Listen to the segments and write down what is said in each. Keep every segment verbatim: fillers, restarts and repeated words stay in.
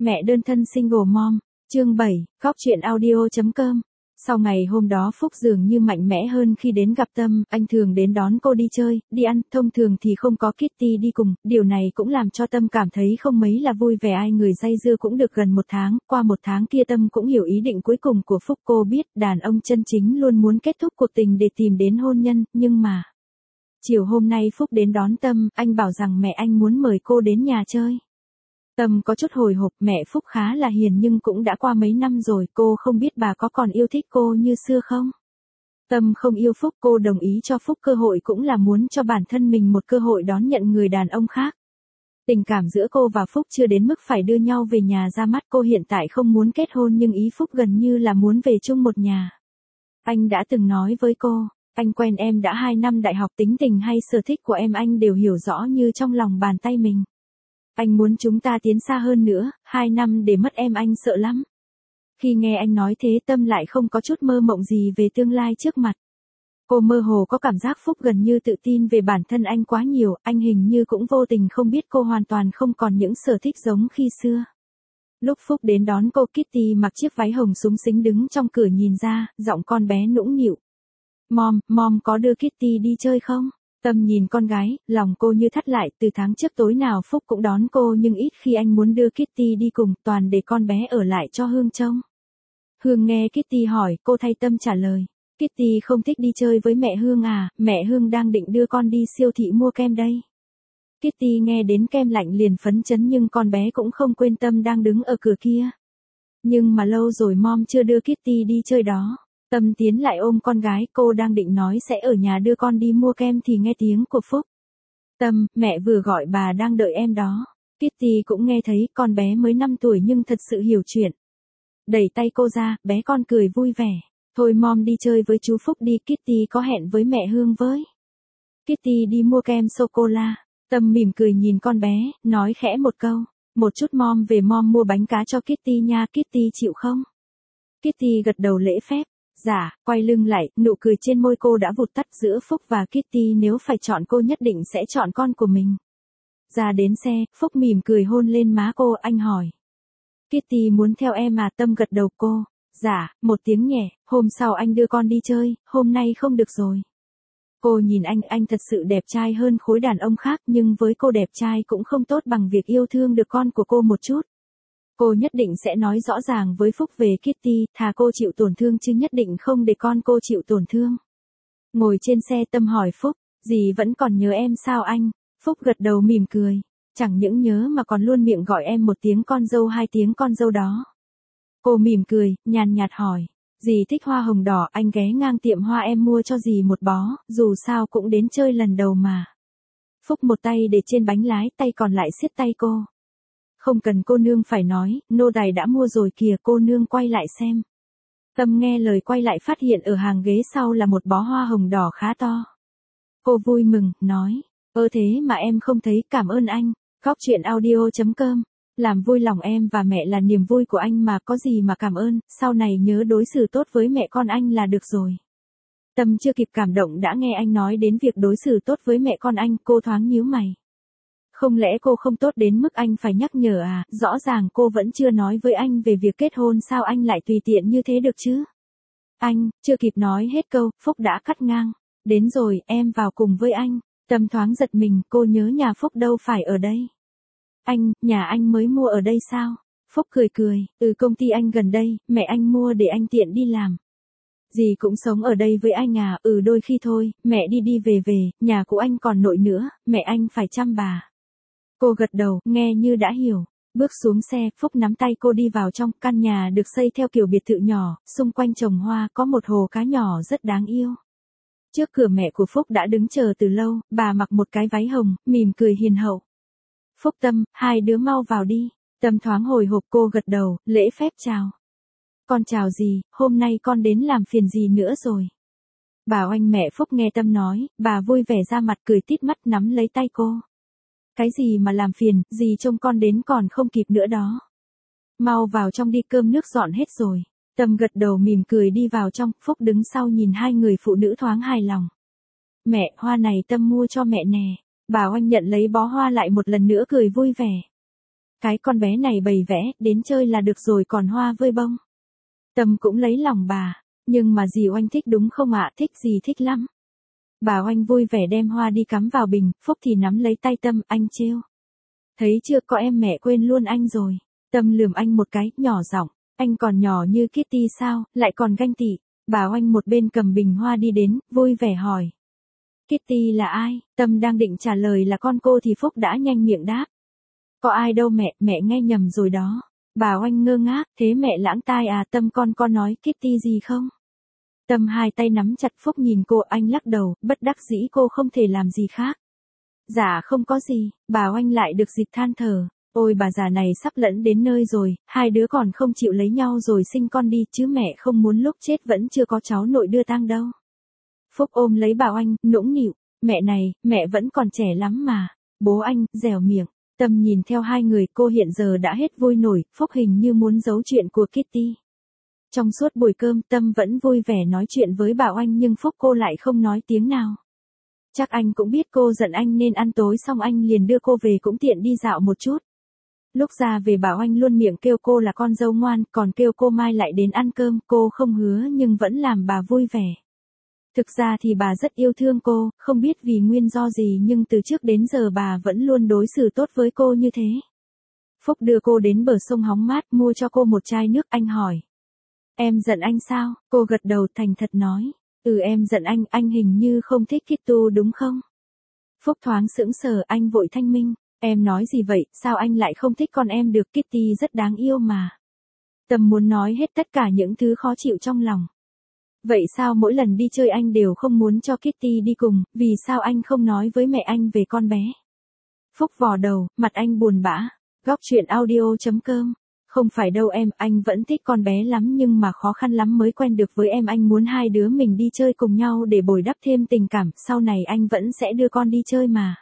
Mẹ đơn thân single mom, chương bảy, góc truyện audio chấm com. Sau ngày hôm đó Phúc dường như mạnh mẽ hơn khi đến gặp Tâm, anh thường đến đón cô đi chơi, đi ăn, thông thường thì không có Kitty đi cùng, điều này cũng làm cho Tâm cảm thấy không mấy là vui vẻ. Ai người dây dưa cũng được gần một tháng, qua một tháng kia Tâm cũng hiểu ý định cuối cùng của Phúc. Cô biết đàn ông chân chính luôn muốn kết thúc cuộc tình để tìm đến hôn nhân, nhưng mà... Chiều hôm nay Phúc đến đón Tâm, anh bảo rằng mẹ anh muốn mời cô đến nhà chơi. Tâm có chút hồi hộp, mẹ Phúc khá là hiền nhưng cũng đã qua mấy năm rồi, cô không biết bà có còn yêu thích cô như xưa không? Tâm không yêu Phúc, cô đồng ý cho Phúc cơ hội cũng là muốn cho bản thân mình một cơ hội đón nhận người đàn ông khác. Tình cảm giữa cô và Phúc chưa đến mức phải đưa nhau về nhà ra mắt. Cô hiện tại không muốn kết hôn nhưng ý Phúc gần như là muốn về chung một nhà. Anh đã từng nói với cô, anh quen em đã hai năm đại học, tính tình hay sở thích của em anh đều hiểu rõ như trong lòng bàn tay mình. Anh muốn chúng ta tiến xa hơn nữa, hai năm để mất em anh sợ lắm. Khi nghe anh nói thế Tâm lại không có chút mơ mộng gì về tương lai trước mặt. Cô mơ hồ có cảm giác Phúc gần như tự tin về bản thân anh quá nhiều, anh hình như cũng vô tình không biết cô hoàn toàn không còn những sở thích giống khi xưa. Lúc Phúc đến đón cô, Kitty mặc chiếc váy hồng xúng xính đứng trong cửa nhìn ra, giọng con bé nũng nịu. Mom, mom có đưa Kitty đi chơi không? Tâm nhìn con gái, lòng cô như thắt lại. Từ tháng trước tối nào Phúc cũng đón cô nhưng ít khi anh muốn đưa Kitty đi cùng, toàn để con bé ở lại cho Hương trông. Hương nghe Kitty hỏi, cô thay Tâm trả lời. Kitty không thích đi chơi với mẹ Hương à, mẹ Hương đang định đưa con đi siêu thị mua kem đây. Kitty nghe đến kem lạnh liền phấn chấn nhưng con bé cũng không quên Tâm đang đứng ở cửa kia. Nhưng mà lâu rồi mom chưa đưa Kitty đi chơi đó. Tâm tiến lại ôm con gái, cô đang định nói sẽ ở nhà đưa con đi mua kem thì nghe tiếng của Phúc. Tâm, mẹ vừa gọi bà đang đợi em đó. Kitty cũng nghe thấy, con bé mới năm tuổi nhưng thật sự hiểu chuyện. Đẩy tay cô ra, bé con cười vui vẻ. Thôi mom đi chơi với chú Phúc đi, Kitty có hẹn với mẹ Hương với. Kitty đi mua kem sô-cô-la. Tâm mỉm cười nhìn con bé, nói khẽ một câu. Một chút mom về mom mua bánh cá cho Kitty nha, Kitty chịu không? Kitty gật đầu lễ phép. Dạ, quay lưng lại, nụ cười trên môi cô đã vụt tắt. Giữa Phúc và Kitty nếu phải chọn cô nhất định sẽ chọn con của mình. Ra đến xe, Phúc mỉm cười hôn lên má cô, anh hỏi. Kitty muốn theo em à? Tâm gật đầu cô. Dạ, một tiếng nhẹ, hôm sau anh đưa con đi chơi, hôm nay không được rồi. Cô nhìn anh, anh thật sự đẹp trai hơn khối đàn ông khác nhưng với cô đẹp trai cũng không tốt bằng việc yêu thương được con của cô một chút. Cô nhất định sẽ nói rõ ràng với Phúc về Kitty, thà cô chịu tổn thương chứ nhất định không để con cô chịu tổn thương. Ngồi trên xe Tâm hỏi Phúc, dì vẫn còn nhớ em sao anh? Phúc gật đầu mỉm cười, chẳng những nhớ mà còn luôn miệng gọi em một tiếng con dâu hai tiếng con dâu đó. Cô mỉm cười, nhàn nhạt hỏi, dì thích hoa hồng đỏ, anh ghé ngang tiệm hoa em mua cho dì một bó, dù sao cũng đến chơi lần đầu mà. Phúc một tay để trên bánh lái, tay còn lại siết tay cô. Không cần cô nương phải nói, nô tài đã mua rồi kìa, cô nương quay lại xem. Tâm nghe lời quay lại phát hiện ở hàng ghế sau là một bó hoa hồng đỏ khá to. Cô vui mừng, nói, ơ thế mà em không thấy, cảm ơn anh. Góc truyện audio chấm com, làm vui lòng em và mẹ là niềm vui của anh mà, có gì mà cảm ơn, sau này nhớ đối xử tốt với mẹ con anh là được rồi. Tâm chưa kịp cảm động đã nghe anh nói đến việc đối xử tốt với mẹ con anh, cô thoáng nhíu mày. Không lẽ cô không tốt đến mức anh phải nhắc nhở à? Rõ ràng cô vẫn chưa nói với anh về việc kết hôn, sao anh lại tùy tiện như thế được chứ? Anh, chưa kịp nói hết câu, Phúc đã cắt ngang. Đến rồi, em vào cùng với anh. Tâm thoáng giật mình, cô nhớ nhà Phúc đâu phải ở đây. Anh, nhà anh mới mua ở đây sao? Phúc cười cười, từ công ty anh gần đây, mẹ anh mua để anh tiện đi làm. Dì cũng sống ở đây với anh à? Ừ, đôi khi thôi, mẹ đi đi về về, nhà của anh còn nội nữa, mẹ anh phải chăm bà. Cô gật đầu, nghe như đã hiểu. Bước xuống xe, Phúc nắm tay cô đi vào trong. Căn nhà được xây theo kiểu biệt thự nhỏ, xung quanh trồng hoa, có một hồ cá nhỏ rất đáng yêu. Trước cửa mẹ của Phúc đã đứng chờ từ lâu, bà mặc một cái váy hồng, mỉm cười hiền hậu. Phúc, Tâm, hai đứa mau vào đi. Tâm thoáng hồi hộp, cô gật đầu, lễ phép chào. Con chào dì, hôm nay con đến làm phiền dì nữa rồi. Bảo anh. Mẹ Phúc nghe Tâm nói, bà vui vẻ ra mặt cười tít mắt nắm lấy tay cô. Cái gì mà làm phiền, dì trông con đến còn không kịp nữa đó. Mau vào trong đi, cơm nước dọn hết rồi. Tâm gật đầu mỉm cười đi vào trong, Phúc đứng sau nhìn hai người phụ nữ thoáng hài lòng. Mẹ, hoa này Tâm mua cho mẹ nè. Bảo anh nhận lấy bó hoa lại một lần nữa cười vui vẻ. cái con bé này bày vẽ, đến chơi là được rồi còn hoa vơi bông. Tâm cũng lấy lòng bà, nhưng mà dì Oanh thích đúng không ạ? Thích gì thích lắm. Bà Oanh vui vẻ đem hoa đi cắm vào bình, Phúc thì nắm lấy tay Tâm, anh trêu. Thấy chưa, có em mẹ quên luôn anh rồi. Tâm lườm anh một cái, nhỏ giọng, anh còn nhỏ như Kitty sao, lại còn ganh tị. Bà Oanh một bên cầm bình hoa đi đến, vui vẻ hỏi. Kitty là ai? Tâm đang định trả lời là con cô thì Phúc đã nhanh miệng đáp. Có ai đâu mẹ, mẹ nghe nhầm rồi đó. Bà Oanh ngơ ngác, thế mẹ lãng tai à? Tâm con có nói Kitty gì không? Tâm hai tay nắm chặt. Phúc nhìn cô, anh lắc đầu, bất đắc dĩ cô không thể làm gì khác. Dạ không có gì, bà Oanh lại được dịp than thở. Ôi bà già này sắp lẫn đến nơi rồi, hai đứa còn không chịu lấy nhau rồi sinh con đi chứ mẹ không muốn lúc chết vẫn chưa có cháu nội đưa tang đâu. Phúc ôm lấy bà Oanh, nũng nịu, mẹ này, mẹ vẫn còn trẻ lắm mà. Bố anh, dẻo miệng. Tâm nhìn theo hai người, cô hiện giờ đã hết vui nổi, Phúc hình như muốn giấu chuyện của Kitty. Trong suốt buổi cơm, Tâm vẫn vui vẻ nói chuyện với bà Oanh nhưng Phúc cô lại không nói tiếng nào. Chắc anh cũng biết cô giận anh nên ăn tối xong anh liền đưa cô về cũng tiện đi dạo một chút. Lúc ra về bà Oanh luôn miệng kêu cô là con dâu ngoan, còn kêu cô mai lại đến ăn cơm, cô không hứa nhưng vẫn làm bà vui vẻ. Thực ra thì bà rất yêu thương cô, không biết vì nguyên do gì nhưng từ trước đến giờ bà vẫn luôn đối xử tốt với cô như thế. Phúc đưa cô đến bờ sông hóng mát, mua cho cô một chai nước, anh hỏi. Em giận anh sao? Cô gật đầu thành thật nói. Ừ em giận anh, anh hình như không thích Kitty đúng không? Phúc thoáng sững sờ, anh vội thanh minh. Em nói gì vậy, sao anh lại không thích con em được, Kitty rất đáng yêu mà. Tâm muốn nói hết tất cả những thứ khó chịu trong lòng. Vậy sao mỗi lần đi chơi anh đều không muốn cho Kitty đi cùng, vì sao anh không nói với mẹ anh về con bé? Phúc vò đầu, mặt anh buồn bã. Góc truyện audio chấm com. Không phải đâu em, anh vẫn thích con bé lắm nhưng mà khó khăn lắm mới quen được với em, anh muốn hai đứa mình đi chơi cùng nhau để bồi đắp thêm tình cảm, sau này anh vẫn sẽ đưa con đi chơi mà.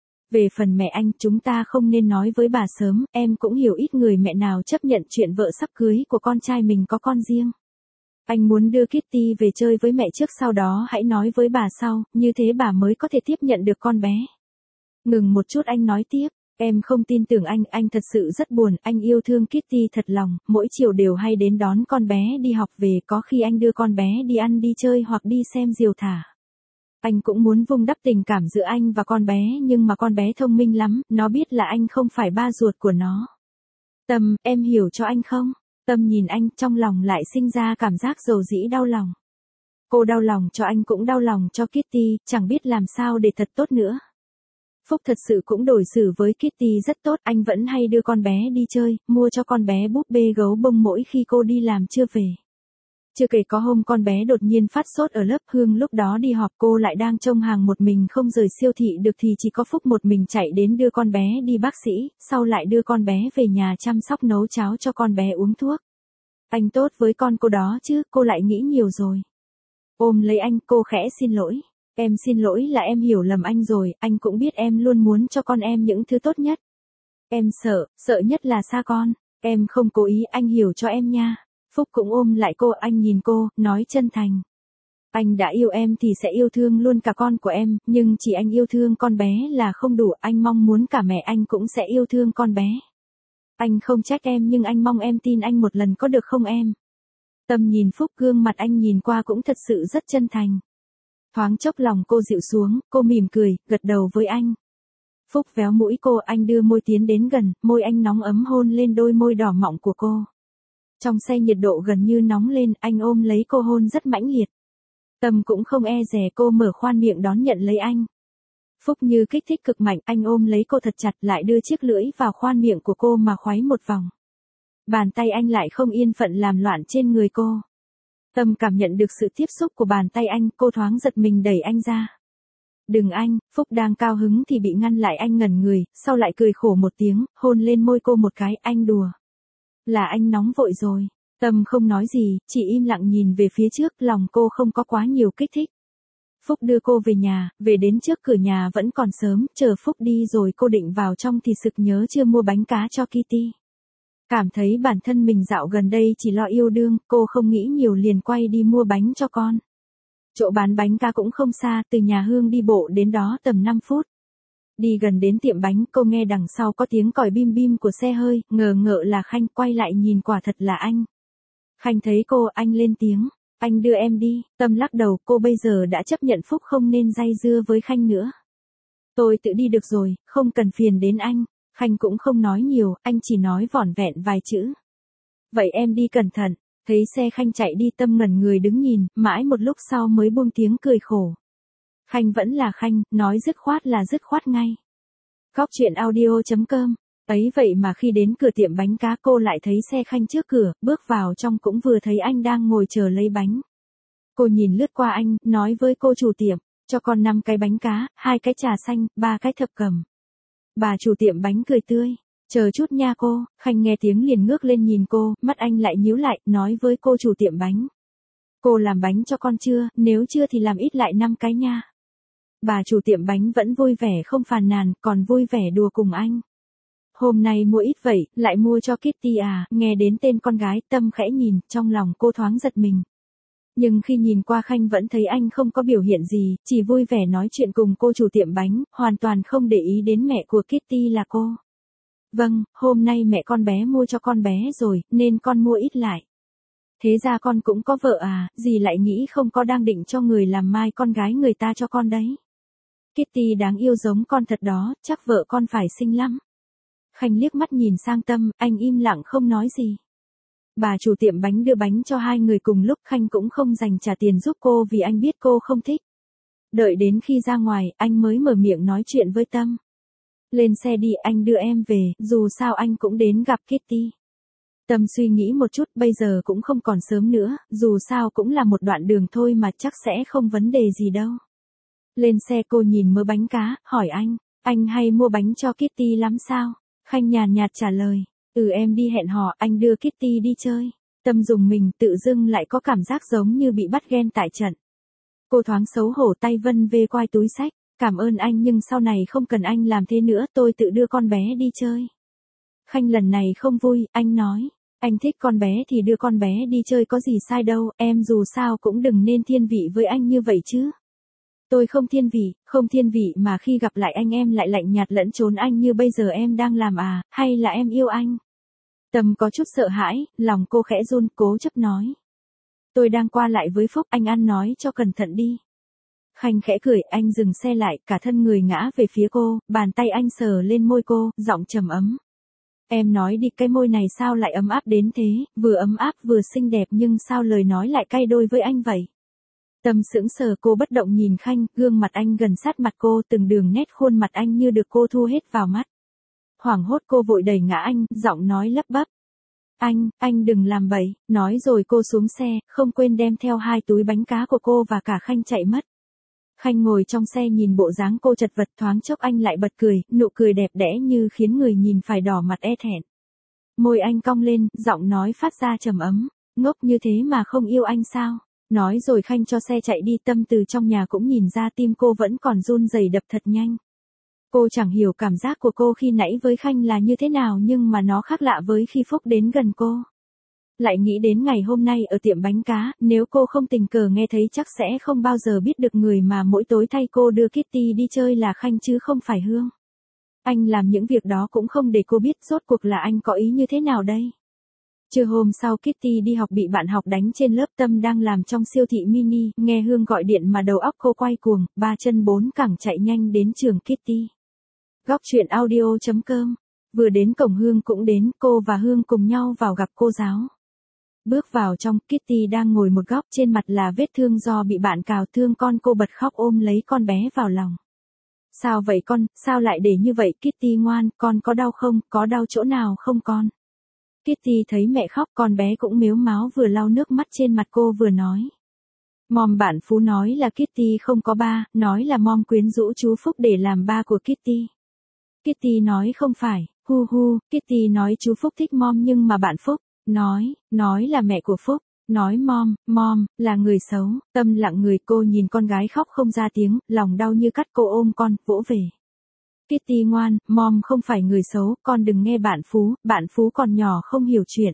Về phần mẹ anh, chúng ta không nên nói với bà sớm, em cũng hiểu ít người mẹ nào chấp nhận chuyện vợ sắp cưới của con trai mình có con riêng. Anh muốn đưa Kitty về chơi với mẹ trước sau đó hãy nói với bà sau, như thế bà mới có thể tiếp nhận được con bé. Ngừng một chút anh nói tiếp, em không tin tưởng anh, anh thật sự rất buồn, anh yêu thương Kitty thật lòng, mỗi chiều đều hay đến đón con bé đi học về, có khi anh đưa con bé đi ăn đi chơi hoặc đi xem diều thả. Anh cũng muốn vun đắp tình cảm giữa anh và con bé nhưng mà con bé thông minh lắm, nó biết là anh không phải ba ruột của nó. Tâm, em hiểu cho anh không? Tâm nhìn anh, trong lòng lại sinh ra cảm giác dầu dĩ đau lòng. Cô đau lòng cho anh cũng đau lòng cho Kitty, chẳng biết làm sao để thật tốt nữa. Phúc thật sự cũng đối xử với Kitty rất tốt, anh vẫn hay đưa con bé đi chơi, mua cho con bé búp bê gấu bông mỗi khi cô đi làm chưa về. Chưa kể có hôm con bé đột nhiên phát sốt ở lớp, Hương lúc đó đi họp cô lại đang trông hàng một mình không rời siêu thị được thì chỉ có Phúc một mình chạy đến đưa con bé đi bác sĩ, sau lại đưa con bé về nhà chăm sóc nấu cháo cho con bé uống thuốc. Anh tốt với con cô đó chứ, cô lại nghĩ nhiều rồi. Ôm lấy anh, cô khẽ xin lỗi. Em xin lỗi là em hiểu lầm anh rồi, anh cũng biết em luôn muốn cho con em những thứ tốt nhất. Em sợ, sợ nhất là xa con. Em không cố ý, anh hiểu cho em nha. Phúc cũng ôm lại cô, anh nhìn cô, nói chân thành. Anh đã yêu em thì sẽ yêu thương luôn cả con của em, nhưng chỉ anh yêu thương con bé là không đủ, anh mong muốn cả mẹ anh cũng sẽ yêu thương con bé. Anh không trách em nhưng anh mong em tin anh một lần có được không em? Tâm nhìn Phúc, gương mặt anh nhìn qua cũng thật sự rất chân thành. Thoáng chốc lòng cô dịu xuống, cô mỉm cười, gật đầu với anh. Phúc véo mũi cô, anh đưa môi tiến đến gần, môi anh nóng ấm hôn lên đôi môi đỏ mọng của cô. Trong xe nhiệt độ gần như nóng lên, anh ôm lấy cô hôn rất mãnh liệt. Tâm cũng không e dè, cô mở khoan miệng đón nhận lấy anh. Phúc như kích thích cực mạnh, anh ôm lấy cô thật chặt lại đưa chiếc lưỡi vào khoan miệng của cô mà khoái một vòng. Bàn tay anh lại không yên phận làm loạn trên người cô. Tâm cảm nhận được sự tiếp xúc của bàn tay anh, cô thoáng giật mình đẩy anh ra. Đừng anh, Phúc đang cao hứng thì bị ngăn lại, anh ngẩn người, sau lại cười khổ một tiếng, hôn lên môi cô một cái, anh đùa. Là anh nóng vội rồi. Tâm không nói gì, chỉ im lặng nhìn về phía trước, lòng cô không có quá nhiều kích thích. Phúc đưa cô về nhà, về đến trước cửa nhà vẫn còn sớm, chờ Phúc đi rồi cô định vào trong thì sực nhớ chưa mua bánh cá cho Kitty. Cảm thấy bản thân mình dạo gần đây chỉ lo yêu đương, cô không nghĩ nhiều liền quay đi mua bánh cho con. Chỗ bán bánh cá cũng không xa, từ nhà Hương đi bộ đến đó tầm năm phút. Đi gần đến tiệm bánh, cô nghe đằng sau có tiếng còi bim bim của xe hơi, ngờ ngợ là Khanh, quay lại nhìn quả thật là anh. Khanh thấy cô, anh lên tiếng, anh đưa em đi. Tâm lắc đầu, cô bây giờ đã chấp nhận Phúc không nên day dưa với Khanh nữa. Tôi tự đi được rồi, không cần phiền đến anh. Khanh cũng không nói nhiều, anh chỉ nói vỏn vẹn vài chữ. Vậy em đi cẩn thận. Thấy xe Khanh chạy đi, Tâm ngẩn người đứng nhìn, mãi một lúc sau mới buông tiếng cười khổ. Khanh vẫn là Khanh, nói dứt khoát là dứt khoát ngay. Góc truyện audio chấm com. Ấy vậy mà khi đến cửa tiệm bánh cá cô lại thấy xe Khanh trước cửa, bước vào trong cũng vừa thấy anh đang ngồi chờ lấy bánh. Cô nhìn lướt qua anh, nói với cô chủ tiệm, cho con năm cái bánh cá, hai cái trà xanh, ba cái thập cẩm. Bà chủ tiệm bánh cười tươi, chờ chút nha cô. Khanh nghe tiếng liền ngước lên nhìn cô, mắt anh lại nhíu lại, nói với cô chủ tiệm bánh. Cô làm bánh cho con chưa, nếu chưa thì làm ít lại năm cái nha. Bà chủ tiệm bánh vẫn vui vẻ không phàn nàn, còn vui vẻ đùa cùng anh. Hôm nay mua ít vậy, lại mua cho Kitty à, nghe đến tên con gái, Tâm khẽ nhìn, trong lòng cô thoáng giật mình. Nhưng khi nhìn qua Khanh vẫn thấy anh không có biểu hiện gì, chỉ vui vẻ nói chuyện cùng cô chủ tiệm bánh, hoàn toàn không để ý đến mẹ của Kitty là cô. Vâng, hôm nay mẹ con bé mua cho con bé rồi, nên con mua ít lại. Thế ra con cũng có vợ à, dì lại nghĩ không có đang định cho người làm mai con gái người ta cho con đấy. Kitty đáng yêu giống con thật đó, chắc vợ con phải xinh lắm. Khanh liếc mắt nhìn sang Tâm, anh im lặng không nói gì. Bà chủ tiệm bánh đưa bánh cho hai người cùng lúc, Khanh cũng không dành trả tiền giúp cô vì anh biết cô không thích. Đợi đến khi ra ngoài, anh mới mở miệng nói chuyện với Tâm. Lên xe đi, anh đưa em về, dù sao anh cũng đến gặp Kitty. Tâm suy nghĩ một chút, bây giờ cũng không còn sớm nữa, dù sao cũng là một đoạn đường thôi mà chắc sẽ không vấn đề gì đâu. Lên xe cô nhìn mớ bánh cá, hỏi anh, anh hay mua bánh cho Kitty lắm sao? Khanh nhàn nhạt trả lời, ừ em đi hẹn hò, anh đưa Kitty đi chơi. Tâm dùng mình, tự dưng lại có cảm giác giống như bị bắt ghen tại trận. Cô thoáng xấu hổ, tay vân về quai túi xách, cảm ơn anh nhưng sau này không cần anh làm thế nữa, tôi tự đưa con bé đi chơi. Khanh lần này không vui, anh nói, anh thích con bé thì đưa con bé đi chơi có gì sai đâu, em dù sao cũng đừng nên thiên vị với anh như vậy chứ. Tôi không thiên vị, không thiên vị mà khi gặp lại anh em lại lạnh nhạt lẫn trốn anh như bây giờ em đang làm à, hay là em yêu anh? Tâm có chút sợ hãi, lòng cô khẽ run, cố chấp nói. Tôi đang qua lại với Phúc, anh ăn nói cho cẩn thận đi. Khanh khẽ cười, anh dừng xe lại, cả thân người ngã về phía cô, bàn tay anh sờ lên môi cô, giọng trầm ấm. Em nói đi, cái môi này sao lại ấm áp đến thế, vừa ấm áp vừa xinh đẹp nhưng sao lời nói lại cay đôi với anh vậy? Tâm sững sờ, cô bất động nhìn Khanh, gương mặt anh gần sát mặt cô, từng đường nét khuôn mặt anh như được cô thu hết vào mắt. Hoảng hốt cô vội đẩy ngã anh, giọng nói lắp bắp. Anh, anh đừng làm bậy, nói rồi cô xuống xe, không quên đem theo hai túi bánh cá của cô và cả Khanh chạy mất. Khanh ngồi trong xe nhìn bộ dáng cô chật vật, thoáng chốc anh lại bật cười, nụ cười đẹp đẽ như khiến người nhìn phải đỏ mặt e thẹn. Môi anh cong lên, giọng nói phát ra trầm ấm, ngốc như thế mà không yêu anh sao? Nói rồi Khanh cho xe chạy đi. Tâm từ trong nhà cũng nhìn ra tim cô vẫn còn run rẩy đập thật nhanh. Cô chẳng hiểu cảm giác của cô khi nãy với Khanh là như thế nào nhưng mà nó khác lạ với khi Phúc đến gần cô. Lại nghĩ đến ngày hôm nay ở tiệm bánh cá, nếu cô không tình cờ nghe thấy chắc sẽ không bao giờ biết được người mà mỗi tối thay cô đưa Kitty đi chơi là Khanh chứ không phải Hương. Anh làm những việc đó cũng không để cô biết rốt cuộc là anh có ý như thế nào đây. Trưa hôm sau Kitty đi học bị bạn học đánh trên lớp. Tâm đang làm trong siêu thị mini, nghe Hương gọi điện mà đầu óc cô quay cuồng, ba chân bốn cẳng chạy nhanh đến trường Kitty. Góc truyện audio chấm com. Vừa đến cổng Hương cũng đến, cô và Hương cùng nhau vào gặp cô giáo. Bước vào trong, Kitty đang ngồi một góc, trên mặt là vết thương do bị bạn cào thương con, cô bật khóc ôm lấy con bé vào lòng. Sao vậy con, sao lại để như vậy? Kitty ngoan, con có đau không, có đau chỗ nào không con? Kitty thấy mẹ khóc, con bé cũng mếu máo, vừa lau nước mắt trên mặt cô vừa nói. Mom bạn Phú nói là Kitty không có ba, nói là mom quyến rũ chú Phúc để làm ba của Kitty. Kitty nói không phải, hu hu, Kitty nói chú Phúc thích mom nhưng mà bạn Phúc, nói, nói là mẹ của Phúc, nói mom, mom, là người xấu. Tâm lặng người, cô nhìn con gái khóc không ra tiếng, lòng đau như cắt, cô ôm con, vỗ về. Kitty ngoan, mom không phải người xấu, con đừng nghe bạn Phú, bạn Phú còn nhỏ không hiểu chuyện.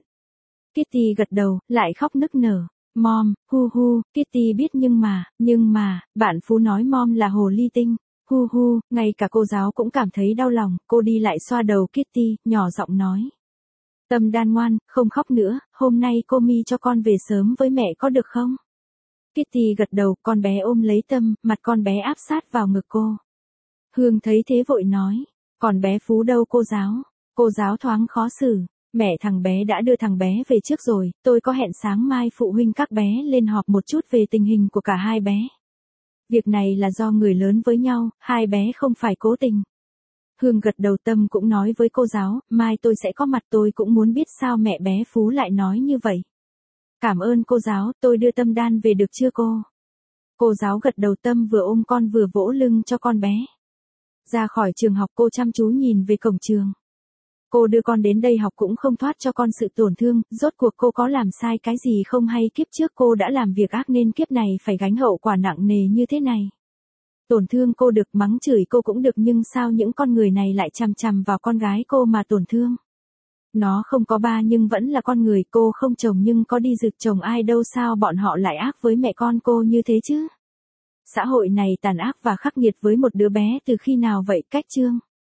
Kitty gật đầu, lại khóc nức nở. Mom, hu hu, Kitty biết nhưng mà, nhưng mà, bạn Phú nói mom là hồ ly tinh. Hu hu, ngay cả cô giáo cũng cảm thấy đau lòng, cô đi lại xoa đầu Kitty, nhỏ giọng nói. Tâm Đan ngoan, không khóc nữa, hôm nay cô Mi cho con về sớm với mẹ có được không? Kitty gật đầu, con bé ôm lấy Tâm, mặt con bé áp sát vào ngực cô. Hương thấy thế vội nói, còn bé Phú đâu cô giáo? Cô giáo thoáng khó xử, mẹ thằng bé đã đưa thằng bé về trước rồi, tôi có hẹn sáng mai phụ huynh các bé lên họp một chút về tình hình của cả hai bé. Việc này là do người lớn với nhau, hai bé không phải cố tình. Hương gật đầu. Tâm cũng nói với cô giáo, mai tôi sẽ có mặt, tôi cũng muốn biết sao mẹ bé Phú lại nói như vậy. Cảm ơn cô giáo, tôi đưa Tâm Đan về được chưa cô? Cô giáo gật đầu. Tâm vừa ôm con vừa vỗ lưng cho con bé. Ra khỏi trường học cô chăm chú nhìn về cổng trường. Cô đưa con đến đây học cũng không thoát cho con sự tổn thương, rốt cuộc cô có làm sai cái gì không hay kiếp trước cô đã làm việc ác nên kiếp này phải gánh hậu quả nặng nề như thế này. Tổn thương cô được, mắng chửi cô cũng được, nhưng sao những con người này lại chằm chằm vào con gái cô mà tổn thương? Nó không có ba nhưng vẫn là con người, cô không chồng nhưng có đi rực chồng ai đâu, sao bọn họ lại ác với mẹ con cô như thế chứ? Xã hội này tàn ác và khắc nghiệt với một đứa bé từ khi nào vậy? Cách chương